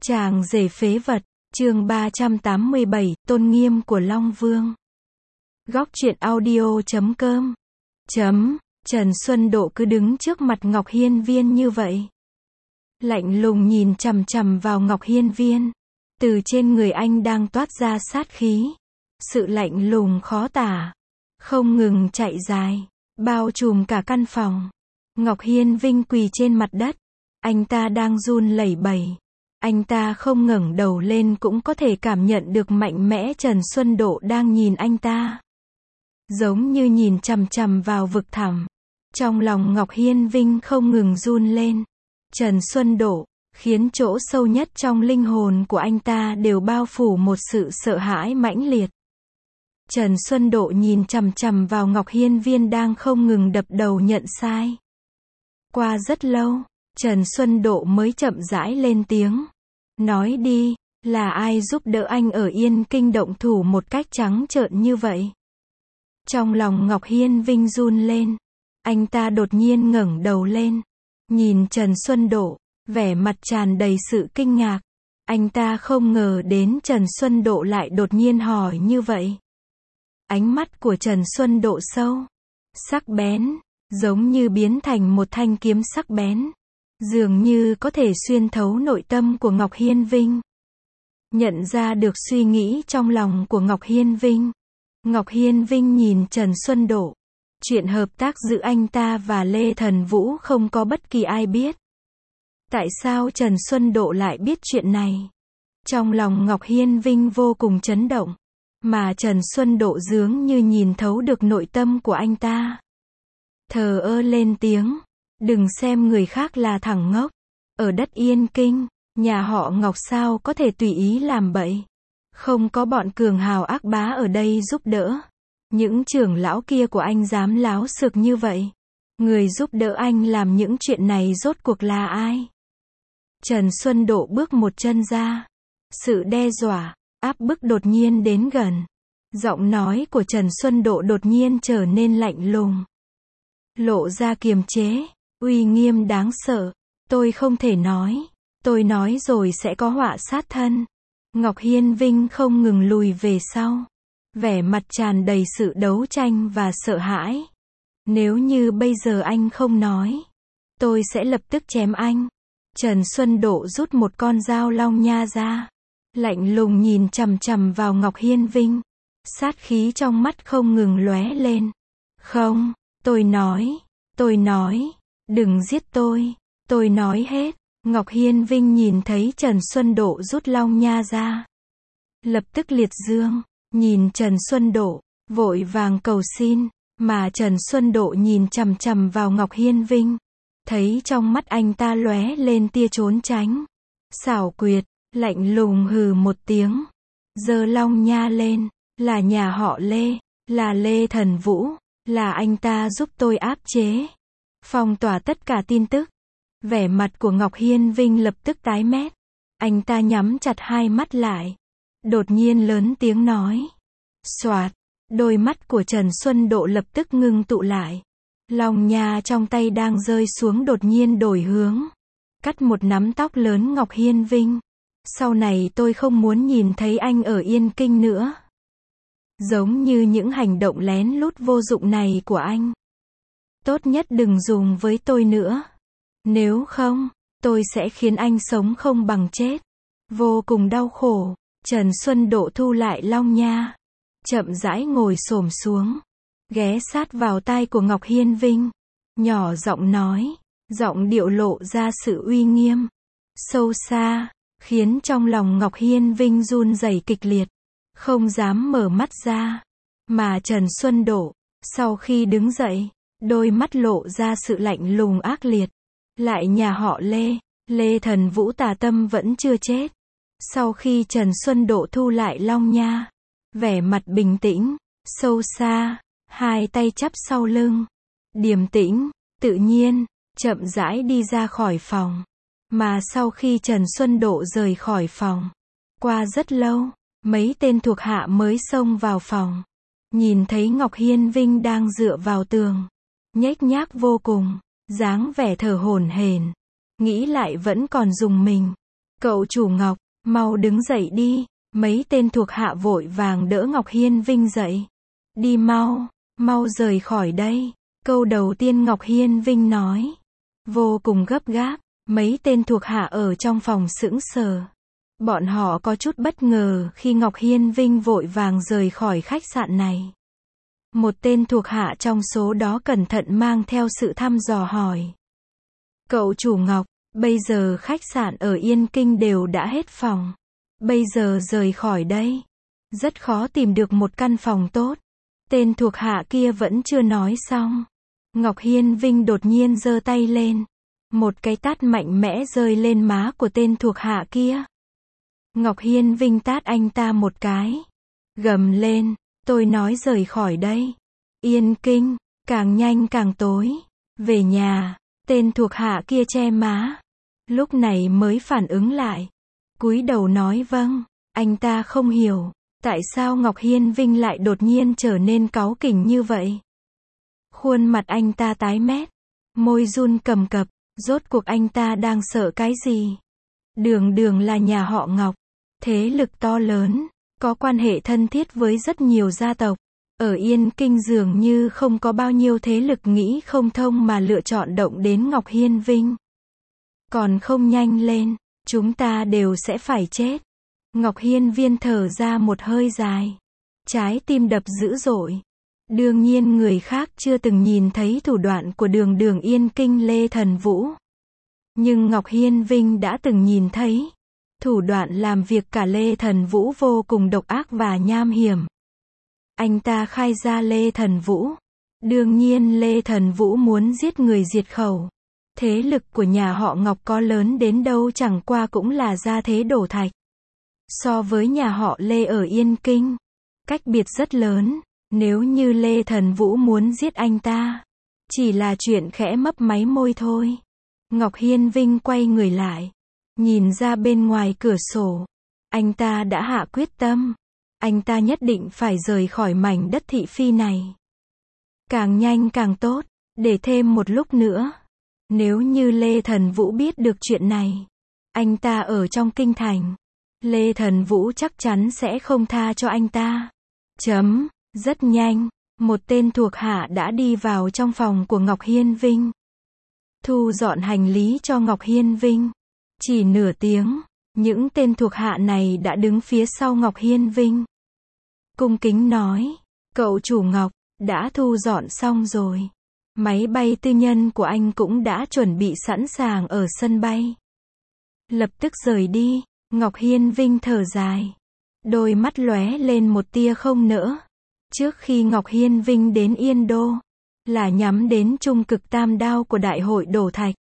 Chàng rể phế vật, chương 387, tôn nghiêm của Long Vương. Góc truyện audio.com. Trần Xuân Độ cứ đứng trước mặt Ngọc Hiên Viên như vậy. Lạnh lùng nhìn chằm chằm vào Ngọc Hiên Viên. Từ trên người anh đang toát ra sát khí. Sự lạnh lùng khó tả. Không ngừng chạy dài. Bao trùm cả căn phòng. Ngọc Hiên Vinh quỳ trên mặt đất. Anh ta đang run lẩy bẩy. Anh ta không ngẩng đầu lên cũng có thể cảm nhận được mạnh mẽ Trần Xuân Độ đang nhìn anh ta. Giống như nhìn chằm chằm vào vực thẳm. Trong lòng Ngọc Hiên Vinh không ngừng run lên. Trần Xuân Độ, khiến chỗ sâu nhất trong linh hồn của anh ta đều bao phủ một sự sợ hãi mãnh liệt. Trần Xuân Độ nhìn chằm chằm vào Ngọc Hiên Viên đang không ngừng đập đầu nhận sai. Qua rất lâu, Trần Xuân Độ mới chậm rãi lên tiếng. Nói đi, là ai giúp đỡ anh ở Yên Kinh động thủ một cách trắng trợn như vậy? Trong lòng Ngọc Hiên Vinh run lên. Anh ta đột nhiên ngẩng đầu lên. Nhìn Trần Xuân Độ, vẻ mặt tràn đầy sự kinh ngạc. Anh ta không ngờ đến Trần Xuân Độ lại đột nhiên hỏi như vậy. Ánh mắt của Trần Xuân Độ sâu, sắc bén, giống như biến thành một thanh kiếm sắc bén. Dường như có thể xuyên thấu nội tâm của Ngọc Hiên Vinh. Nhận ra được suy nghĩ trong lòng của Ngọc Hiên Vinh. Ngọc Hiên Vinh nhìn Trần Xuân Độ. Chuyện hợp tác giữa anh ta và Lê Thần Vũ không có bất kỳ ai biết. Tại sao Trần Xuân Độ lại biết chuyện này? Trong lòng Ngọc Hiên Vinh vô cùng chấn động. Mà Trần Xuân Độ dường như nhìn thấu được nội tâm của anh ta. Thờ ơ lên tiếng. Đừng xem người khác là thằng ngốc. Ở đất Yên Kinh, nhà họ Ngọc sao có thể tùy ý làm bậy. Không có bọn cường hào ác bá ở đây giúp đỡ. Những trưởng lão kia của anh dám láo xược như vậy. Người giúp đỡ anh làm những chuyện này rốt cuộc là ai? Trần Xuân Độ bước một chân ra. Sự đe dọa, áp bức đột nhiên đến gần. Giọng nói của Trần Xuân Độ đột nhiên trở nên lạnh lùng. Lộ ra kiềm chế. Uy nghiêm đáng sợ. Tôi không thể nói. Tôi nói rồi sẽ có họa sát thân. Ngọc Hiên Vinh không ngừng lùi về sau. Vẻ mặt tràn đầy sự đấu tranh và sợ hãi. Nếu như bây giờ anh không nói, tôi sẽ lập tức chém anh. Trần Xuân Độ rút một con dao long nha ra. Lạnh lùng nhìn chằm chằm vào Ngọc Hiên Vinh. Sát khí trong mắt không ngừng lóe lên. Không, tôi nói. Đừng giết tôi nói hết. Ngọc Hiên Vinh nhìn thấy Trần Xuân Độ rút long nha ra. Lập tức liệt dương, nhìn Trần Xuân Độ, vội vàng cầu xin, mà Trần Xuân Độ nhìn chằm chằm vào Ngọc Hiên Vinh. Thấy trong mắt anh ta lóe lên tia trốn tránh. Xảo quyệt, lạnh lùng hừ một tiếng. Giơ long nha lên, là nhà họ Lê, là Lê Thần Vũ, là anh ta giúp tôi áp chế. Phong tỏa tất cả tin tức. Vẻ mặt của Ngọc Hiên Vinh lập tức tái mét. Anh ta nhắm chặt hai mắt lại. Đột nhiên lớn tiếng nói. Xoạt. Đôi mắt của Trần Xuân Độ lập tức ngưng tụ lại. Long nha trong tay đang rơi xuống đột nhiên đổi hướng. Cắt một nắm tóc lớn Ngọc Hiên Vinh. Sau này tôi không muốn nhìn thấy anh ở Yên Kinh nữa. Giống như những hành động lén lút vô dụng này của anh. Tốt nhất đừng dùng với tôi nữa. Nếu không, tôi sẽ khiến anh sống không bằng chết. Vô cùng đau khổ. Trần Xuân Độ thu lại long nha. Chậm rãi ngồi xổm xuống. Ghé sát vào tai của Ngọc Hiên Vinh. Nhỏ giọng nói. Giọng điệu lộ ra sự uy nghiêm. Sâu xa. Khiến trong lòng Ngọc Hiên Vinh run rẩy kịch liệt. Không dám mở mắt ra. Mà Trần Xuân Độ, sau khi đứng dậy, đôi mắt lộ ra sự lạnh lùng ác liệt. Lại nhà họ Lê, Lê Thần Vũ tà tâm vẫn chưa chết. Sau khi Trần Xuân Độ thu lại long nha, vẻ mặt bình tĩnh, sâu xa, hai tay chắp sau lưng, điềm tĩnh, tự nhiên, chậm rãi đi ra khỏi phòng. Mà sau khi Trần Xuân Độ rời khỏi phòng, qua rất lâu, mấy tên thuộc hạ mới xông vào phòng. Nhìn thấy Ngọc Hiên Vinh đang dựa vào tường, nhếch nhác vô cùng, dáng vẻ thở hổn hển. Nghĩ lại vẫn còn rùng mình. Cậu chủ Ngọc, mau đứng dậy đi. Mấy tên thuộc hạ vội vàng đỡ Ngọc Hiên Vinh dậy. Đi mau, mau rời khỏi đây. Câu đầu tiên Ngọc Hiên Vinh nói. Vô cùng gấp gáp, mấy tên thuộc hạ ở trong phòng sững sờ. Bọn họ có chút bất ngờ khi Ngọc Hiên Vinh vội vàng rời khỏi khách sạn này. Một tên thuộc hạ trong số đó cẩn thận mang theo sự thăm dò hỏi. Cậu chủ Ngọc, bây giờ khách sạn ở Yên Kinh đều đã hết phòng. Bây giờ rời khỏi đây, rất khó tìm được một căn phòng tốt. Tên thuộc hạ kia vẫn chưa nói xong. Ngọc Hiên Vinh đột nhiên giơ tay lên. Một cái tát mạnh mẽ rơi lên má của tên thuộc hạ kia. Ngọc Hiên Vinh tát anh ta một cái. Gầm lên, tôi nói rời khỏi đây. Yên Kinh, càng nhanh càng tối. Về nhà, tên thuộc hạ kia che má. Lúc này mới phản ứng lại. Cúi đầu nói vâng. Anh ta không hiểu, tại sao Ngọc Hiên Vinh lại đột nhiên trở nên cáu kỉnh như vậy. Khuôn mặt anh ta tái mét, môi run cầm cập, rốt cuộc anh ta đang sợ cái gì? Đường Đường là nhà họ Ngọc, thế lực to lớn, có quan hệ thân thiết với rất nhiều gia tộc. Ở Yên Kinh dường như không có bao nhiêu thế lực nghĩ không thông mà lựa chọn động đến Ngọc Hiên Vinh. Còn không nhanh lên, chúng ta đều sẽ phải chết. Ngọc Hiên Viên thở ra một hơi dài. Trái tim đập dữ dội. Đương nhiên người khác chưa từng nhìn thấy thủ đoạn của Đường Đường Yên Kinh Lê Thần Vũ. Nhưng Ngọc Hiên Vinh đã từng nhìn thấy. Thủ đoạn làm việc cả Lê Thần Vũ vô cùng độc ác và nham hiểm. Anh ta khai ra Lê Thần Vũ. Đương nhiên Lê Thần Vũ muốn giết người diệt khẩu. Thế lực của nhà họ Ngọc có lớn đến đâu chẳng qua cũng là gia thế đổ thạch. So với nhà họ Lê ở Yên Kinh, cách biệt rất lớn. Nếu như Lê Thần Vũ muốn giết anh ta, chỉ là chuyện khẽ mấp máy môi thôi. Ngọc Hiên Vinh quay người lại, nhìn ra bên ngoài cửa sổ. Anh ta đã hạ quyết tâm. Anh ta nhất định phải rời khỏi mảnh đất thị phi này. Càng nhanh càng tốt, để thêm một lúc nữa. Nếu như Lê Thần Vũ biết được chuyện này, anh ta ở trong kinh thành, Lê Thần Vũ chắc chắn sẽ không tha cho anh ta. Rất nhanh, một tên thuộc hạ đã đi vào trong phòng của Ngọc Hiên Vinh. Thu dọn hành lý cho Ngọc Hiên Vinh. Chỉ nửa tiếng, những tên thuộc hạ này đã đứng phía sau Ngọc Hiên Vinh. Cung kính nói, cậu chủ Ngọc, đã thu dọn xong rồi. Máy bay tư nhân của anh cũng đã chuẩn bị sẵn sàng ở sân bay. Lập tức rời đi. Ngọc Hiên Vinh thở dài. Đôi mắt lóe lên một tia không nỡ. Trước khi Ngọc Hiên Vinh đến Yên Đô, là nhắm đến trung cực tam đao của đại hội đổ thạch.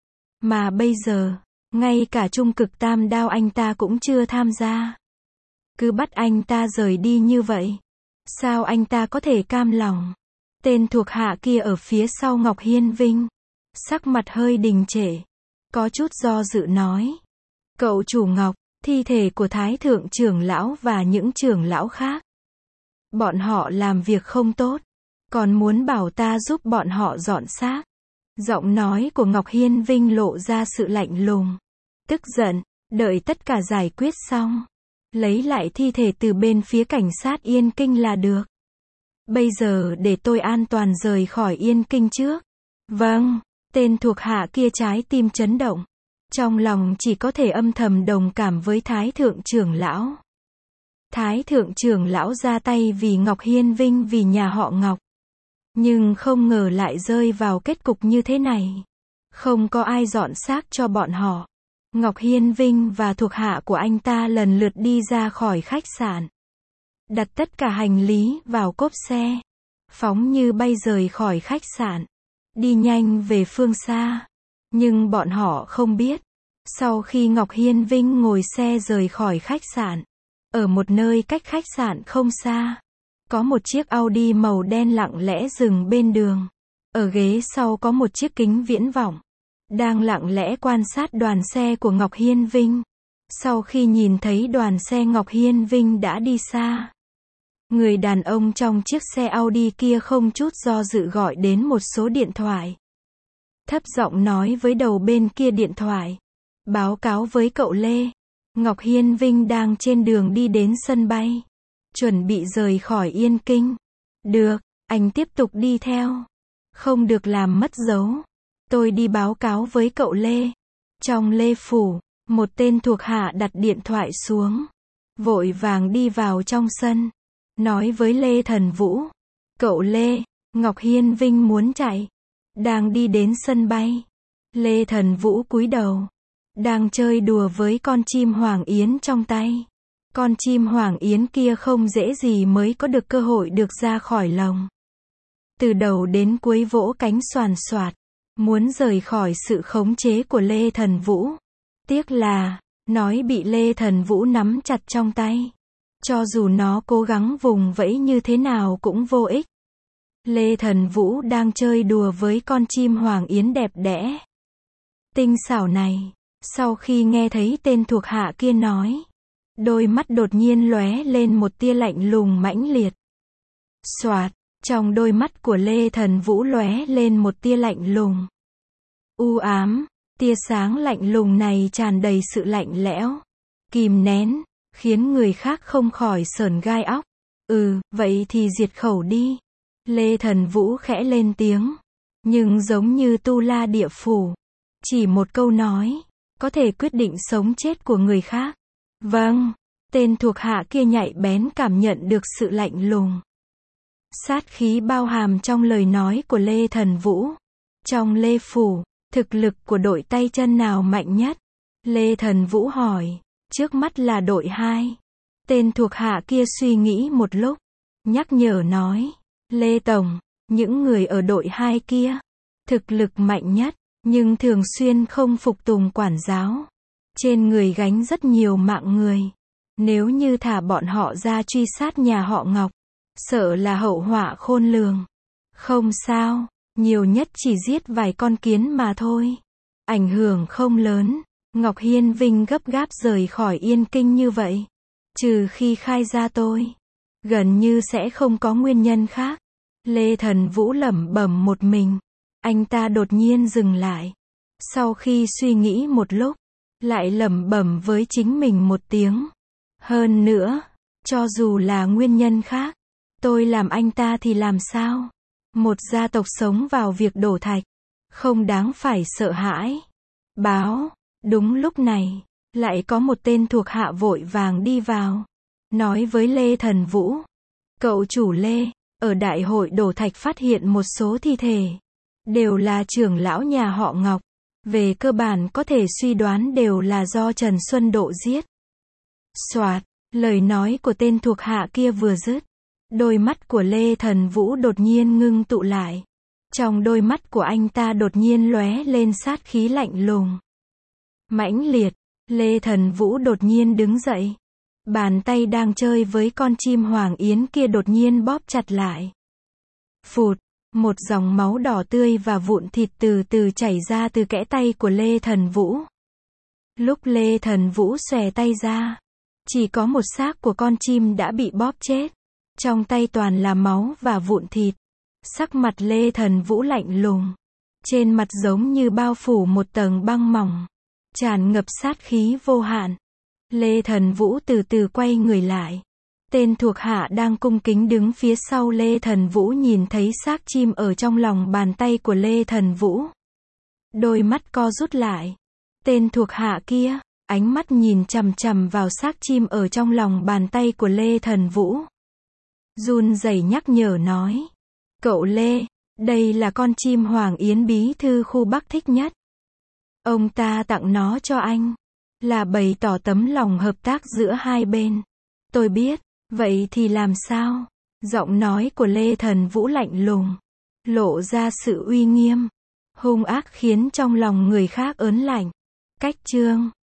Mà bây giờ, ngay cả trung cực tam đao anh ta cũng chưa tham gia. Cứ bắt anh ta rời đi như vậy. Sao anh ta có thể cam lòng? Tên thuộc hạ kia ở phía sau Ngọc Hiên Vinh. Sắc mặt hơi đình trệ. Có chút do dự nói. Cậu chủ Ngọc, thi thể của Thái Thượng trưởng lão và những trưởng lão khác. Bọn họ làm việc không tốt. Còn muốn bảo ta giúp bọn họ dọn xác. Giọng nói của Ngọc Hiên Vinh lộ ra sự lạnh lùng. Tức giận, đợi tất cả giải quyết xong. Lấy lại thi thể từ bên phía cảnh sát Yên Kinh là được. Bây giờ để tôi an toàn rời khỏi Yên Kinh trước. Vâng, tên thuộc hạ kia trái tim chấn động. Trong lòng chỉ có thể âm thầm đồng cảm với Thái Thượng trưởng lão. Thái Thượng trưởng lão ra tay vì Ngọc Hiên Vinh vì nhà họ Ngọc. Nhưng không ngờ lại rơi vào kết cục như thế này. Không có ai dọn xác cho bọn họ. Ngọc Hiên Vinh và thuộc hạ của anh ta lần lượt đi ra khỏi khách sạn. Đặt tất cả hành lý vào cốp xe. Phóng như bay rời khỏi khách sạn. Đi nhanh về phương xa. Nhưng bọn họ không biết. Sau khi Ngọc Hiên Vinh ngồi xe rời khỏi khách sạn. Ở một nơi cách khách sạn không xa. Có một chiếc Audi màu đen lặng lẽ dừng bên đường. Ở ghế sau có một chiếc kính viễn vọng. Đang lặng lẽ quan sát đoàn xe của Ngọc Hiên Vinh. Sau khi nhìn thấy đoàn xe Ngọc Hiên Vinh đã đi xa. Người đàn ông trong chiếc xe Audi kia không chút do dự gọi đến một số điện thoại. Thấp giọng nói với đầu bên kia điện thoại. Báo cáo với cậu Lê. Ngọc Hiên Vinh đang trên đường đi đến sân bay, chuẩn bị rời khỏi Yên Kinh. Được, anh tiếp tục đi theo. Không được làm mất dấu. Tôi đi báo cáo với cậu Lê. Trong Lê Phủ, một tên thuộc hạ đặt điện thoại xuống, vội vàng đi vào trong sân, nói với Lê Thần Vũ. Cậu Lê, Ngọc Hiên Vinh muốn chạy, đang đi đến sân bay. Lê Thần Vũ cúi đầu, đang chơi đùa với con chim Hoàng Yến trong tay. Con chim Hoàng Yến kia không dễ gì mới có được cơ hội được ra khỏi lồng. Từ đầu đến cuối vỗ cánh xoàn xoạt, muốn rời khỏi sự khống chế của Lê Thần Vũ. Tiếc là, nói bị Lê Thần Vũ nắm chặt trong tay. Cho dù nó cố gắng vùng vẫy như thế nào cũng vô ích. Lê Thần Vũ đang chơi đùa với con chim Hoàng Yến đẹp đẽ, tinh xảo này. Sau khi nghe thấy tên thuộc hạ kia nói, đôi mắt đột nhiên lóe lên một tia lạnh lùng mãnh liệt. Xoạt, trong đôi mắt của Lê Thần Vũ lóe lên một tia lạnh lùng, u ám. Tia sáng lạnh lùng này tràn đầy sự lạnh lẽo, kìm nén, khiến người khác không khỏi sởn gai óc. Vậy thì diệt khẩu đi. Lê Thần Vũ khẽ lên tiếng, nhưng giống như tu la địa phủ, chỉ một câu nói, có thể quyết định sống chết của người khác. Vâng, tên thuộc hạ kia nhạy bén cảm nhận được sự lạnh lùng, sát khí bao hàm trong lời nói của Lê Thần Vũ. Trong Lê Phủ, thực lực của đội tay chân nào mạnh nhất? Lê Thần Vũ hỏi. Trước mắt là đội 2. Tên thuộc hạ kia suy nghĩ một lúc, nhắc nhở nói. Lê Tổng, những người ở đội 2 kia, thực lực mạnh nhất, nhưng thường xuyên không phục tùng quản giáo. Trên người gánh rất nhiều mạng người. Nếu như thả bọn họ ra truy sát nhà họ Ngọc, sợ là hậu họa khôn lường. Không sao, nhiều nhất chỉ giết vài con kiến mà thôi. Ảnh hưởng không lớn. Ngọc Hiên Vinh gấp gáp rời khỏi Yên Kinh như vậy, trừ khi khai ra tôi, gần như sẽ không có nguyên nhân khác. Lê Thần Vũ lẩm bẩm một mình. Anh ta đột nhiên dừng lại. Sau khi suy nghĩ một lúc, lại lẩm bẩm với chính mình một tiếng. Hơn nữa, cho dù là nguyên nhân khác, tôi làm anh ta thì làm sao? Một gia tộc sống vào việc đổ thạch, không đáng phải sợ hãi. Báo. Đúng lúc này, lại có một tên thuộc hạ vội vàng đi vào, nói với Lê Thần Vũ. Cậu chủ Lê, ở đại hội đổ thạch phát hiện một số thi thể, đều là trưởng lão nhà họ Ngọc. Về cơ bản có thể suy đoán đều là do Trần Xuân Độ giết. Soạt, lời nói của tên thuộc hạ kia vừa dứt, đôi mắt của Lê Thần Vũ đột nhiên ngưng tụ lại. Trong đôi mắt của anh ta đột nhiên lóe lên sát khí lạnh lùng, mãnh liệt. Lê Thần Vũ đột nhiên đứng dậy. Bàn tay đang chơi với con chim Hoàng Yến kia đột nhiên bóp chặt lại. Phụt, một dòng máu đỏ tươi và vụn thịt từ từ chảy ra từ kẽ tay của Lê Thần Vũ. Lúc Lê Thần Vũ xòe tay ra, chỉ có một xác của con chim đã bị bóp chết. Trong tay toàn là máu và vụn thịt. Sắc mặt Lê Thần Vũ lạnh lùng. Trên mặt giống như bao phủ một tầng băng mỏng, tràn ngập sát khí vô hạn. Lê Thần Vũ từ từ quay người lại. Tên thuộc hạ đang cung kính đứng phía sau Lê Thần Vũ nhìn thấy xác chim ở trong lòng bàn tay của Lê Thần Vũ. Đôi mắt co rút lại. Tên thuộc hạ kia, ánh mắt nhìn chằm chằm vào xác chim ở trong lòng bàn tay của Lê Thần Vũ. Run rẩy nhắc nhở nói. Cậu Lê, đây là con chim Hoàng Yến bí thư khu Bắc thích nhất. Ông ta tặng nó cho anh, là bày tỏ tấm lòng hợp tác giữa hai bên. Tôi biết, vậy thì làm sao? Giọng nói của Lê Thần Vũ lạnh lùng, lộ ra sự uy nghiêm, hung ác khiến trong lòng người khác ớn lạnh. Cách chương